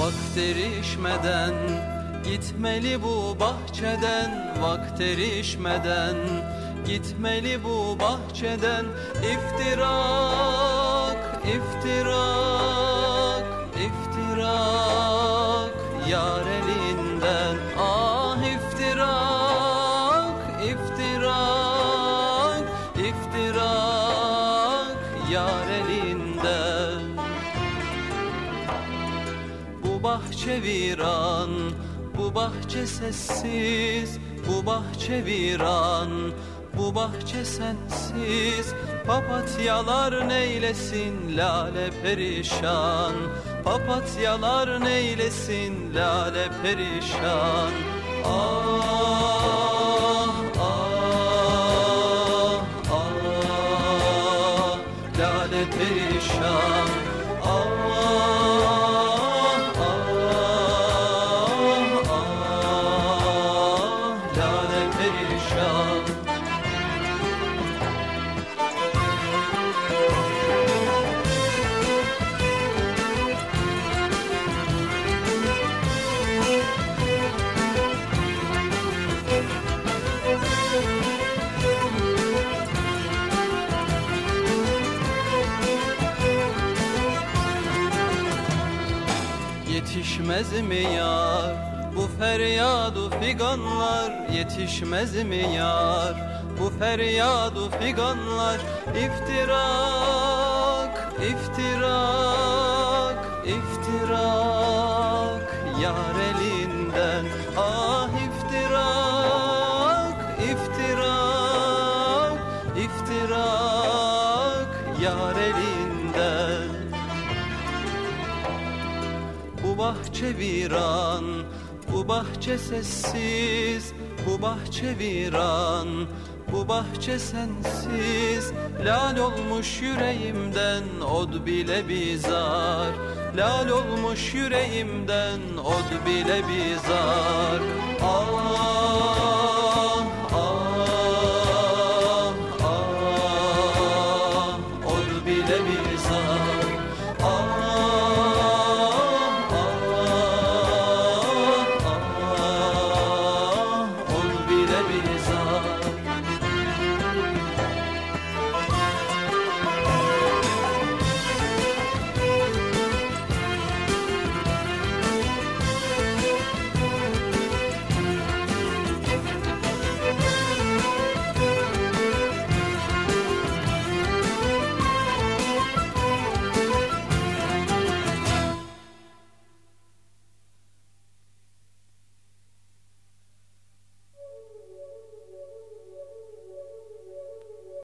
Vakt erişmeden gitmeli bu bahçeden, vakt erişmeden gitmeli bu bahçeden. İftirak, iftirak, iftirak yar elinden. Ah iftirak, iftirak, iftirak yar elinden. Bu bahçe viran, bu bahçe sessiz, bu bahçe viran, bu bahçe sensiz. Papatyalar neylesin lale perişan, papatyalar neylesin lale perişan. Ah, ah, ah, lale perişan. Ah, yetişmez mi yar bu feryadu figanlar, yetişmez mi yar bu feryadu figanlar. İftirak, iftirak, iftirak yar elinden. Ah iftirak, iftirak, iftirak yar elinden. Bu bahçe viran, bu bahçe sessiz, bu bahçe viran, bu bahçe sensiz. Lal olmuş yüreğimden od bile bizar, lal olmuş yüreğimden od bile bizar. Ah